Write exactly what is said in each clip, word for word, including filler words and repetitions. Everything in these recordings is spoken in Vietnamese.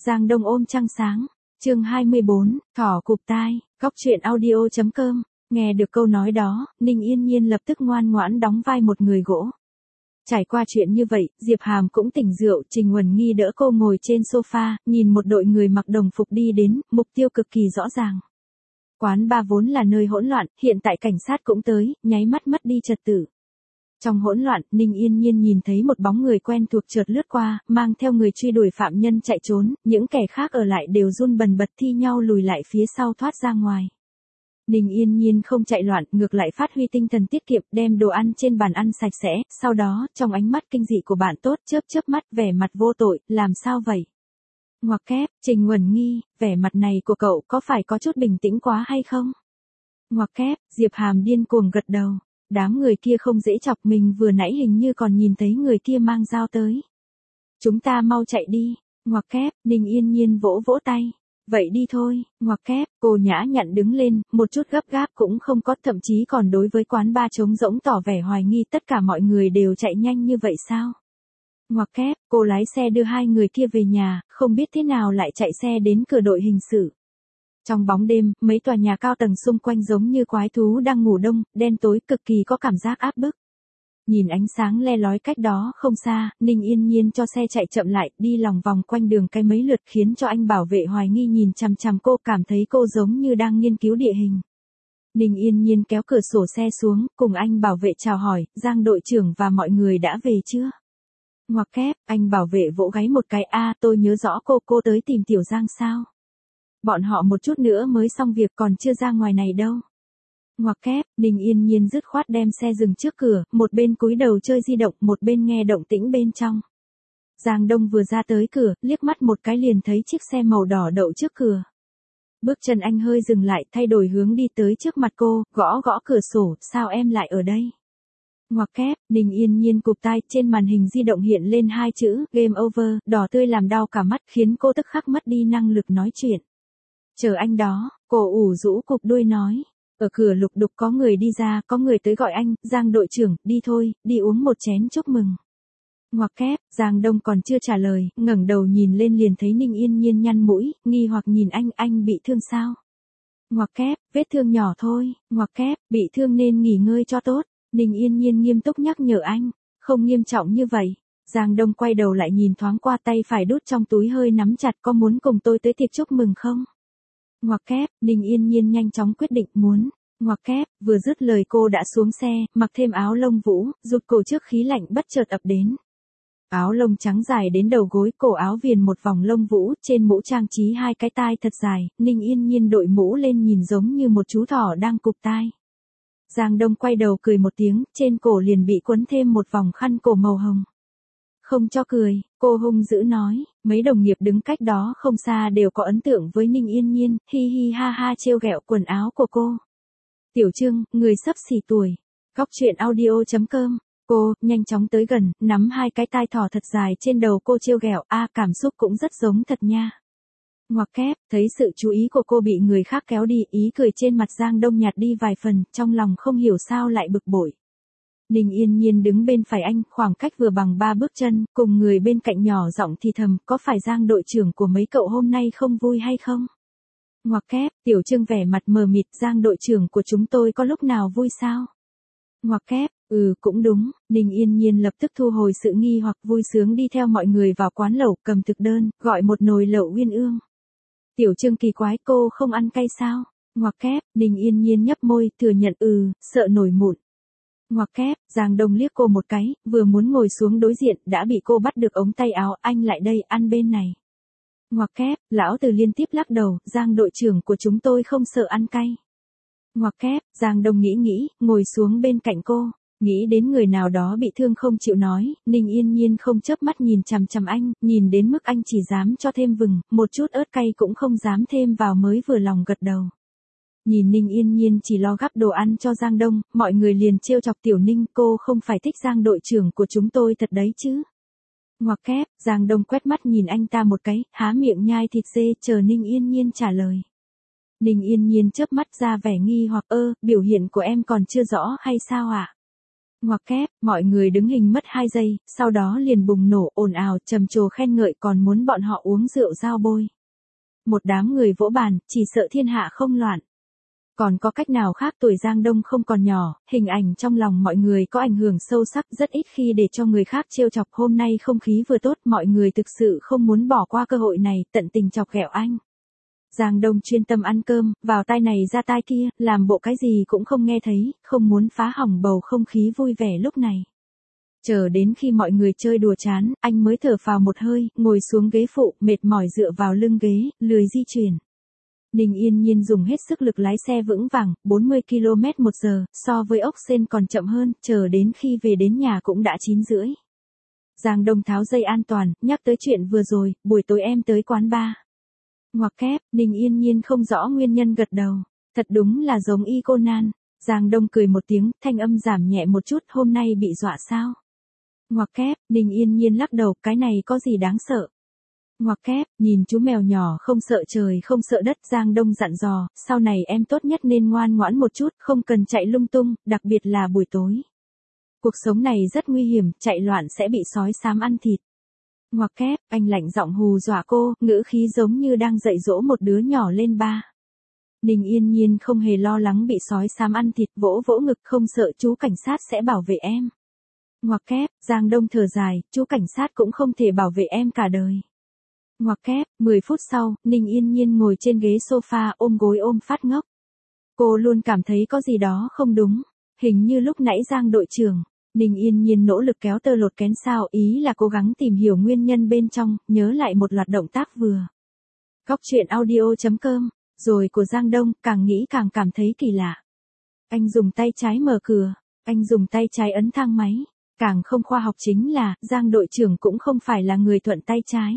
Giang Đông ôm trăng sáng. Chương hai mươi bốn, thỏ cụp tai, góc truyện audio.com. Nghe được câu nói đó, Ninh Yên Nhiên lập tức ngoan ngoãn đóng vai một người gỗ. Trải qua chuyện như vậy, Diệp Hàm cũng tỉnh rượu, Trình Uẩn Nghi đỡ cô ngồi trên sofa, nhìn một đội người mặc đồng phục đi đến, mục tiêu cực kỳ rõ ràng. Quán bar vốn là nơi hỗn loạn, hiện tại cảnh sát cũng tới, nháy mắt mất đi trật tự. Trong hỗn loạn, Ninh Yên Nhiên nhìn thấy một bóng người quen thuộc chợt lướt qua, mang theo người truy đuổi phạm nhân chạy trốn, những kẻ khác ở lại đều run bần bật thi nhau lùi lại phía sau thoát ra ngoài. Ninh Yên Nhiên không chạy loạn, ngược lại phát huy tinh thần tiết kiệm, đem đồ ăn trên bàn ăn sạch sẽ, sau đó, trong ánh mắt kinh dị của bạn tốt, chớp chớp mắt, vẻ mặt vô tội, làm sao vậy? Ngoặc kép, Trình Uẩn Nghi, vẻ mặt này của cậu có phải có chút bình tĩnh quá hay không? Ngoặc kép, Diệp Hàm điên cuồng gật đầu. Đám người kia không dễ chọc, mình vừa nãy hình như còn nhìn thấy người kia mang dao tới. Chúng ta mau chạy đi. Ngoặc kép, Ninh Yên Nhiên vỗ vỗ tay. Vậy đi thôi. Ngoặc kép, cô nhã nhặn đứng lên, một chút gấp gáp cũng không có, thậm chí còn đối với quán bar trống rỗng tỏ vẻ hoài nghi, tất cả mọi người đều chạy nhanh như vậy sao? Ngoặc kép, cô lái xe đưa hai người kia về nhà, không biết thế nào lại chạy xe đến cửa đội hình sự. Trong bóng đêm, mấy tòa nhà cao tầng xung quanh giống như quái thú đang ngủ đông, đen tối, cực kỳ có cảm giác áp bức. Nhìn ánh sáng le lói cách đó không xa, Ninh Yên Nhiên cho xe chạy chậm lại, đi lòng vòng quanh đường cái mấy lượt, khiến cho anh bảo vệ hoài nghi nhìn chằm chằm cô, cảm thấy cô giống như đang nghiên cứu địa hình. Ninh Yên Nhiên kéo cửa sổ xe xuống, cùng anh bảo vệ chào hỏi, Giang đội trưởng và mọi người đã về chưa? Ngoặc kép, anh bảo vệ vỗ gáy một cái, a tôi nhớ rõ cô, cô tới tìm Tiểu Giang sao? Bọn họ một chút nữa mới xong việc, còn chưa ra ngoài này đâu. Ngoặc kép, Ninh Yên Nhiên dứt khoát đem xe dừng trước cửa, một bên cúi đầu chơi di động, một bên nghe động tĩnh bên trong. Giang Đông vừa ra tới cửa, liếc mắt một cái liền thấy chiếc xe màu đỏ đậu trước cửa. Bước chân anh hơi dừng lại, thay đổi hướng đi tới trước mặt cô, gõ gõ cửa sổ, sao em lại ở đây? Ngoặc kép, Ninh Yên Nhiên cụp tai, trên màn hình di động hiện lên hai chữ, game over, đỏ tươi làm đau cả mắt, khiến cô tức khắc mất đi năng lực nói chuyện. Chờ anh đó, cô ủ rũ cụp đuôi nói. Ở cửa lục đục có người đi ra, có người tới gọi anh, Giang đội trưởng, đi thôi, đi uống một chén chúc mừng. Ngoặc kép, Giang Đông còn chưa trả lời, ngẩng đầu nhìn lên liền thấy Ninh Yên Nhiên nhăn mũi, nghi hoặc nhìn anh, anh bị thương sao? Ngoặc kép, vết thương nhỏ thôi. Ngoặc kép, bị thương nên nghỉ ngơi cho tốt. Ninh Yên Nhiên nghiêm túc nhắc nhở anh, không nghiêm trọng như vậy. Giang Đông quay đầu lại nhìn thoáng qua, tay phải đút trong túi hơi nắm chặt, có muốn cùng tôi tới tiệc chúc mừng không? Ngoặc kép, Ninh Yên Nhiên nhanh chóng quyết định muốn. Ngoặc kép, vừa dứt lời cô đã xuống xe, mặc thêm áo lông vũ, rụt cổ trước khí lạnh bất chợt ập đến. Áo lông trắng dài đến đầu gối, cổ áo viền một vòng lông vũ, trên mũ trang trí hai cái tai thật dài, Ninh Yên Nhiên đội mũ lên nhìn giống như một chú thỏ đang cụp tai. Giang Đông quay đầu cười một tiếng, trên cổ liền bị quấn thêm một vòng khăn cổ màu hồng. Không cho cười, cô hung dữ nói, mấy đồng nghiệp đứng cách đó không xa đều có ấn tượng với Ninh Yên Nhiên, hi hi ha ha trêu ghẹo quần áo của cô. Tiểu Trương, người sắp xỉ tuổi. Góc truyện audio.com. Cô, nhanh chóng tới gần, nắm hai cái tai thỏ thật dài trên đầu cô trêu ghẹo, a cảm xúc cũng rất giống thật nha. Ngoặc kép, thấy sự chú ý của cô bị người khác kéo đi, ý cười trên mặt Giang Đông nhạt đi vài phần, trong lòng không hiểu sao lại bực bội. Ninh Yên Nhiên đứng bên phải anh, khoảng cách vừa bằng ba bước chân, cùng người bên cạnh nhỏ giọng thì thầm, có phải Giang đội trưởng của mấy cậu hôm nay không vui hay không? Ngoặc kép, Tiểu Trương vẻ mặt mờ mịt, Giang đội trưởng của chúng tôi có lúc nào vui sao? Ngoặc kép, ừ cũng đúng, Ninh Yên Nhiên lập tức thu hồi sự nghi hoặc, vui sướng đi theo mọi người vào quán lẩu, cầm thực đơn, gọi một nồi lẩu uyên ương. Tiểu Trương kỳ quái, cô không ăn cay sao? Ngoặc kép, Ninh Yên Nhiên nhấp môi, thừa nhận ừ, sợ nổi mụn. Ngoặc kép, Giang Đông liếc cô một cái, vừa muốn ngồi xuống đối diện, đã bị cô bắt được ống tay áo, anh lại đây, ăn bên này. Ngoặc kép, lão từ liên tiếp lắc đầu, Giang đội trưởng của chúng tôi không sợ ăn cay. Ngoặc kép, Giang Đông nghĩ nghĩ, ngồi xuống bên cạnh cô, nghĩ đến người nào đó bị thương không chịu nói, Ninh Yên Nhiên không chớp mắt nhìn chằm chằm anh, nhìn đến mức anh chỉ dám cho thêm vừng, một chút ớt cay cũng không dám thêm vào mới vừa lòng gật đầu. Nhìn Ninh Yên Nhiên chỉ lo gắp đồ ăn cho Giang Đông, mọi người liền trêu chọc Tiểu Ninh, cô không phải thích Giang đội trưởng của chúng tôi thật đấy chứ. Ngoặc kép, Giang Đông quét mắt nhìn anh ta một cái, há miệng nhai thịt dê, chờ Ninh Yên Nhiên trả lời. Ninh Yên Nhiên chớp mắt ra vẻ nghi hoặc, ơ, biểu hiện của em còn chưa rõ hay sao ạ? À? Ngoặc kép, mọi người đứng hình mất hai giây, sau đó liền bùng nổ, ồn ào, trầm trồ khen ngợi còn muốn bọn họ uống rượu giao bôi. Một đám người vỗ bàn, chỉ sợ thiên hạ không loạn. Còn có cách nào khác, tuổi Giang Đông không còn nhỏ, hình ảnh trong lòng mọi người có ảnh hưởng sâu sắc, rất ít khi để cho người khác trêu chọc. Hôm nay không khí vừa tốt, mọi người thực sự không muốn bỏ qua cơ hội này, tận tình chọc ghẹo anh. Giang Đông chuyên tâm ăn cơm, vào tai này ra tai kia, làm bộ cái gì cũng không nghe thấy, không muốn phá hỏng bầu không khí vui vẻ lúc này. Chờ đến khi mọi người chơi đùa chán, anh mới thở phào một hơi, ngồi xuống ghế phụ, mệt mỏi dựa vào lưng ghế, lười di chuyển. Ninh Yên Nhiên dùng hết sức lực lái xe vững vàng, bốn mươi ki lô mét một giờ, so với ốc sên còn chậm hơn, chờ đến khi về đến nhà cũng đã chín rưỡi. Giang Đông tháo dây an toàn, nhắc tới chuyện vừa rồi, buổi tối em tới quán bar. Ngoặc kép, Ninh Yên Nhiên không rõ nguyên nhân gật đầu. Thật đúng là giống y Conan. Giang Đông cười một tiếng, thanh âm giảm nhẹ một chút, hôm nay bị dọa sao? Ngoặc kép, Ninh Yên Nhiên lắc đầu, cái này có gì đáng sợ? Ngoặc kép, nhìn chú mèo nhỏ không sợ trời không sợ đất. Giang Đông dặn dò, sau này em tốt nhất nên ngoan ngoãn một chút, không cần chạy lung tung, đặc biệt là buổi tối. Cuộc sống này rất nguy hiểm, chạy loạn sẽ bị sói xám ăn thịt. Ngoặc kép, anh lạnh giọng hù dọa cô, ngữ khí giống như đang dạy dỗ một đứa nhỏ lên ba. Ninh Yên Nhiên không hề lo lắng bị sói xám ăn thịt, vỗ vỗ ngực, không sợ, chú cảnh sát sẽ bảo vệ em. Ngoặc kép, Giang Đông thở dài, chú cảnh sát cũng không thể bảo vệ em cả đời. Ngoặc kép, mười phút sau, Ninh Yên Nhiên ngồi trên ghế sofa ôm gối ôm phát ngốc. Cô luôn cảm thấy có gì đó không đúng, hình như lúc nãy Giang đội trưởng. Ninh Yên Nhiên nỗ lực kéo tơ lột kén sao, ý là cố gắng tìm hiểu nguyên nhân bên trong, nhớ lại một loạt động tác vừa. Góc truyện audio chấm com, rồi của Giang Đông, càng nghĩ càng cảm thấy kỳ lạ. Anh dùng tay trái mở cửa, anh dùng tay trái ấn thang máy, càng không khoa học chính là, Giang đội trưởng cũng không phải là người thuận tay trái.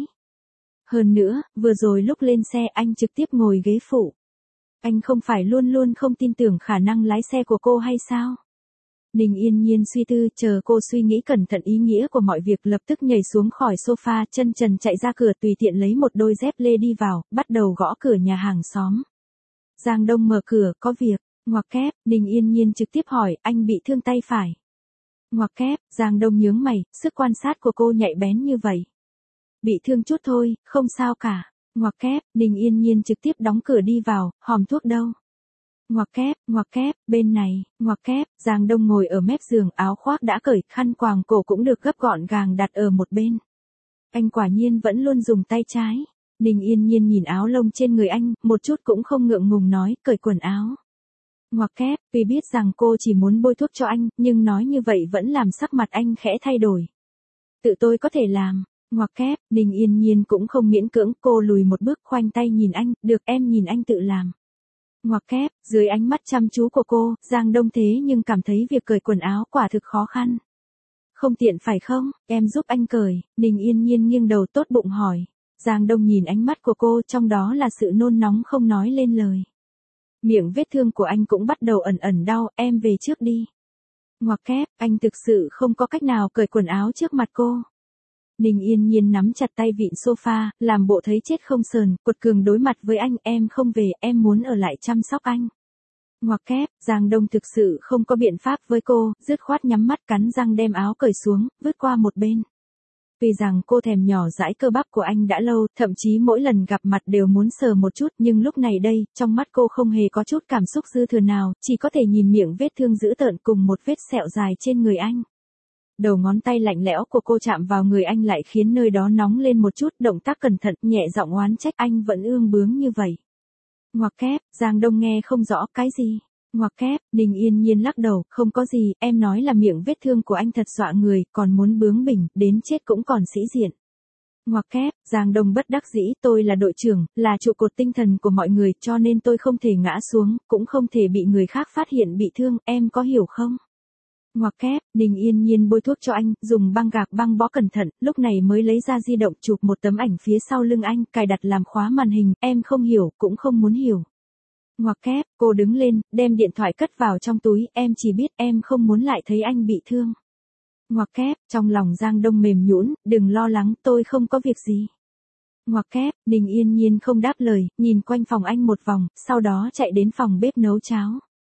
Hơn nữa, vừa rồi lúc lên xe anh trực tiếp ngồi ghế phụ. Anh không phải luôn luôn không tin tưởng khả năng lái xe của cô hay sao? Ninh Yên Nhiên suy tư, chờ cô suy nghĩ cẩn thận ý nghĩa của mọi việc, lập tức nhảy xuống khỏi sofa, chân trần chạy ra cửa, tùy tiện lấy một đôi dép lê đi vào, bắt đầu gõ cửa nhà hàng xóm. Giang Đông mở cửa, có việc. Ngoặc kép, Ninh Yên Nhiên trực tiếp hỏi, anh bị thương tay phải. Ngoặc kép, Giang Đông nhướng mày, sức quan sát của cô nhạy bén như vậy. Bị thương chút thôi, không sao cả. Ngoặc kép, Ninh Yên Nhiên trực tiếp đóng cửa đi vào, hòm thuốc đâu? Ngoặc kép, ngoặc kép, bên này. Ngoặc kép, Giang Đông ngồi ở mép giường, áo khoác đã cởi, khăn quàng cổ cũng được gấp gọn gàng đặt ở một bên. Anh quả nhiên vẫn luôn dùng tay trái. Ninh Yên Nhiên nhìn áo lông trên người anh, một chút cũng không ngượng ngùng nói, cởi quần áo. Ngoặc kép, vì biết rằng cô chỉ muốn bôi thuốc cho anh, nhưng nói như vậy vẫn làm sắc mặt anh khẽ thay đổi. Tự tôi có thể làm. Ngoặc kép, Ninh Yên Nhiên cũng không miễn cưỡng, cô lùi một bước, khoanh tay nhìn anh, được, em nhìn anh tự làm. Ngoặc kép, dưới ánh mắt chăm chú của cô, Giang Đông thế nhưng cảm thấy việc cởi quần áo quả thực khó khăn. Không tiện phải không, em giúp anh cởi. Ninh Yên Nhiên nghiêng đầu tốt bụng hỏi. Giang Đông nhìn ánh mắt của cô, trong đó là sự nôn nóng không nói lên lời. Miệng vết thương của anh cũng bắt đầu ẩn ẩn đau, em về trước đi. Ngoặc kép, anh thực sự không có cách nào cởi quần áo trước mặt cô. Ninh Yên Nhiên nắm chặt tay vịn sofa, làm bộ thấy chết không sờn, quật cường đối mặt với anh, em không về, em muốn ở lại chăm sóc anh. Ngoặc kép, Giang Đông thực sự không có biện pháp với cô, dứt khoát nhắm mắt cắn răng đem áo cởi xuống, vứt qua một bên. Vì rằng cô thèm nhỏ dãi cơ bắp của anh đã lâu, thậm chí mỗi lần gặp mặt đều muốn sờ một chút, nhưng lúc này đây, trong mắt cô không hề có chút cảm xúc dư thừa nào, chỉ có thể nhìn miệng vết thương dữ tợn cùng một vết sẹo dài trên người anh. Đầu ngón tay lạnh lẽo của cô chạm vào người anh lại khiến nơi đó nóng lên một chút, động tác cẩn thận, nhẹ giọng oán trách, anh vẫn ương bướng như vậy. Ngoặc kép, Giang Đông nghe không rõ, cái gì? Ngoặc kép, Ninh Yên Nhiên lắc đầu, không có gì, em nói là miệng vết thương của anh thật dọa người, còn muốn bướng bỉnh, đến chết cũng còn sĩ diện. Ngoặc kép, Giang Đông bất đắc dĩ, tôi là đội trưởng, là trụ cột tinh thần của mọi người, cho nên tôi không thể ngã xuống, cũng không thể bị người khác phát hiện bị thương, em có hiểu không? Ngoặc kép, Ninh Yên Nhiên bôi thuốc cho anh, dùng băng gạc băng bó cẩn thận, lúc này mới lấy ra di động chụp một tấm ảnh phía sau lưng anh, cài đặt làm khóa màn hình, em không hiểu, cũng không muốn hiểu. Ngoặc kép, cô đứng lên, đem điện thoại cất vào trong túi, em chỉ biết em không muốn lại thấy anh bị thương. Ngoặc kép, trong lòng Giang Đông mềm nhũn, đừng lo lắng, tôi không có việc gì. Ngoặc kép, Ninh Yên Nhiên không đáp lời, nhìn quanh phòng anh một vòng, sau đó chạy đến phòng bếp nấu cháo.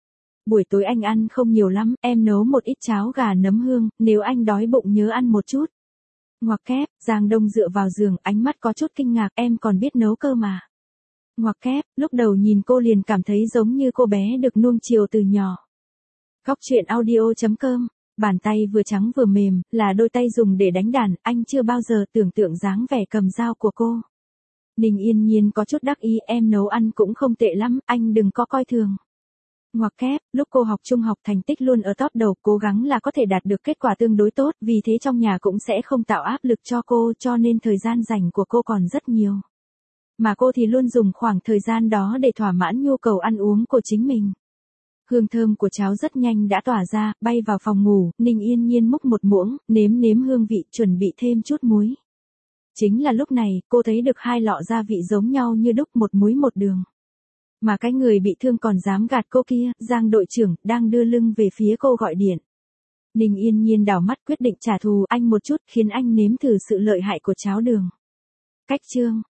buổi tối anh ăn không nhiều lắm, em nấu một ít cháo gà nấm hương, nếu anh đói bụng nhớ ăn một chút. Ngoặc kép, Giang Đông dựa vào giường, ánh mắt có chút kinh ngạc, em còn biết nấu cơ mà. Ngoặc kép, lúc đầu nhìn cô liền cảm thấy giống như cô bé được nuông chiều từ nhỏ. Góc truyện audio chấm com, bàn tay vừa trắng vừa mềm, là đôi tay dùng để đánh đàn, anh chưa bao giờ tưởng tượng dáng vẻ cầm dao của cô. Ninh Yên Nhiên có chút đắc ý, em nấu ăn cũng không tệ lắm, anh đừng có coi thường. Ngoặc kép, lúc cô học trung học thành tích luôn ở top đầu, cố gắng là có thể đạt được kết quả tương đối tốt, vì thế trong nhà cũng sẽ không tạo áp lực cho cô, cho nên thời gian rảnh của cô còn rất nhiều. Mà cô thì luôn dùng khoảng thời gian đó để thỏa mãn nhu cầu ăn uống của chính mình. Hương thơm của cháo rất nhanh đã tỏa ra, bay vào phòng ngủ, Ninh Yên Nhiên múc một muỗng, nếm nếm hương vị, chuẩn bị thêm chút muối. Chính là lúc này, cô thấy được hai lọ gia vị giống nhau như đúc, một muối một đường. Mà cái người bị thương còn dám gạt cô kia, Giang đội trưởng, đang đưa lưng về phía cô gọi điện. Ninh Yên Nhiên đảo mắt quyết định trả thù anh một chút, khiến anh nếm thử sự lợi hại của cháo đường. Cách chương